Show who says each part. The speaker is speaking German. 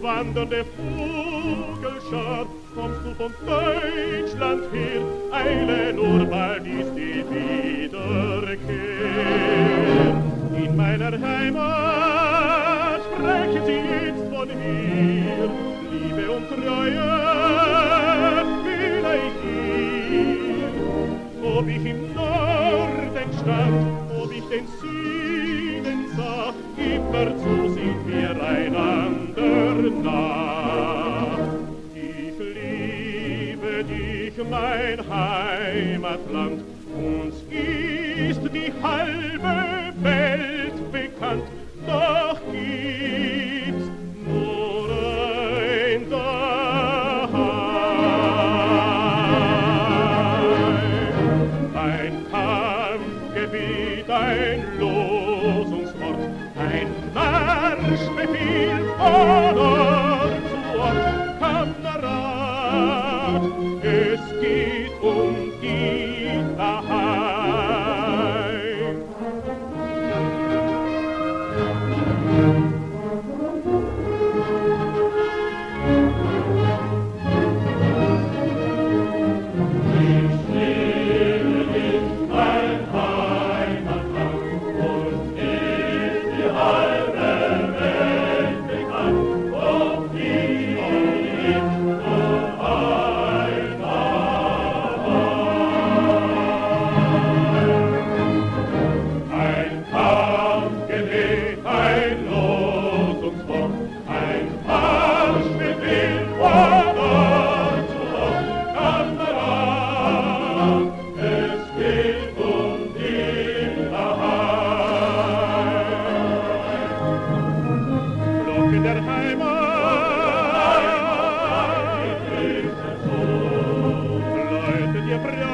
Speaker 1: wandernde Vogelschar, kommst du von Deutschland her, eile nur, bald ist die Wiederkehr. In meiner Heimat sprechen sie jetzt von mir, Liebe und Treue fühle ich hier. Ob ich im Norden stand, ob ich den Süden sah, immerzu sind wir einander nah. Ich liebe dich, mein Heimatland, uns ist die halbe Welt bekannt, doch gibt's nur ein Daheim. Ein Kampfgebiet, ein Losungswort, ein Marschbefehl von Ort zu Ort. Kamerad, es geht um die daheim. Ich liebe dich, mein Heimatland, uns ist die halbe Welt bekannt, und die ist nur ein Daheim. Ein Kampfgebet, ein Losungswort, ein Marschbefehl von Ort zu Ort. Kamerad, es geht um den Daheim. Glocken der Heimat, läutet ihr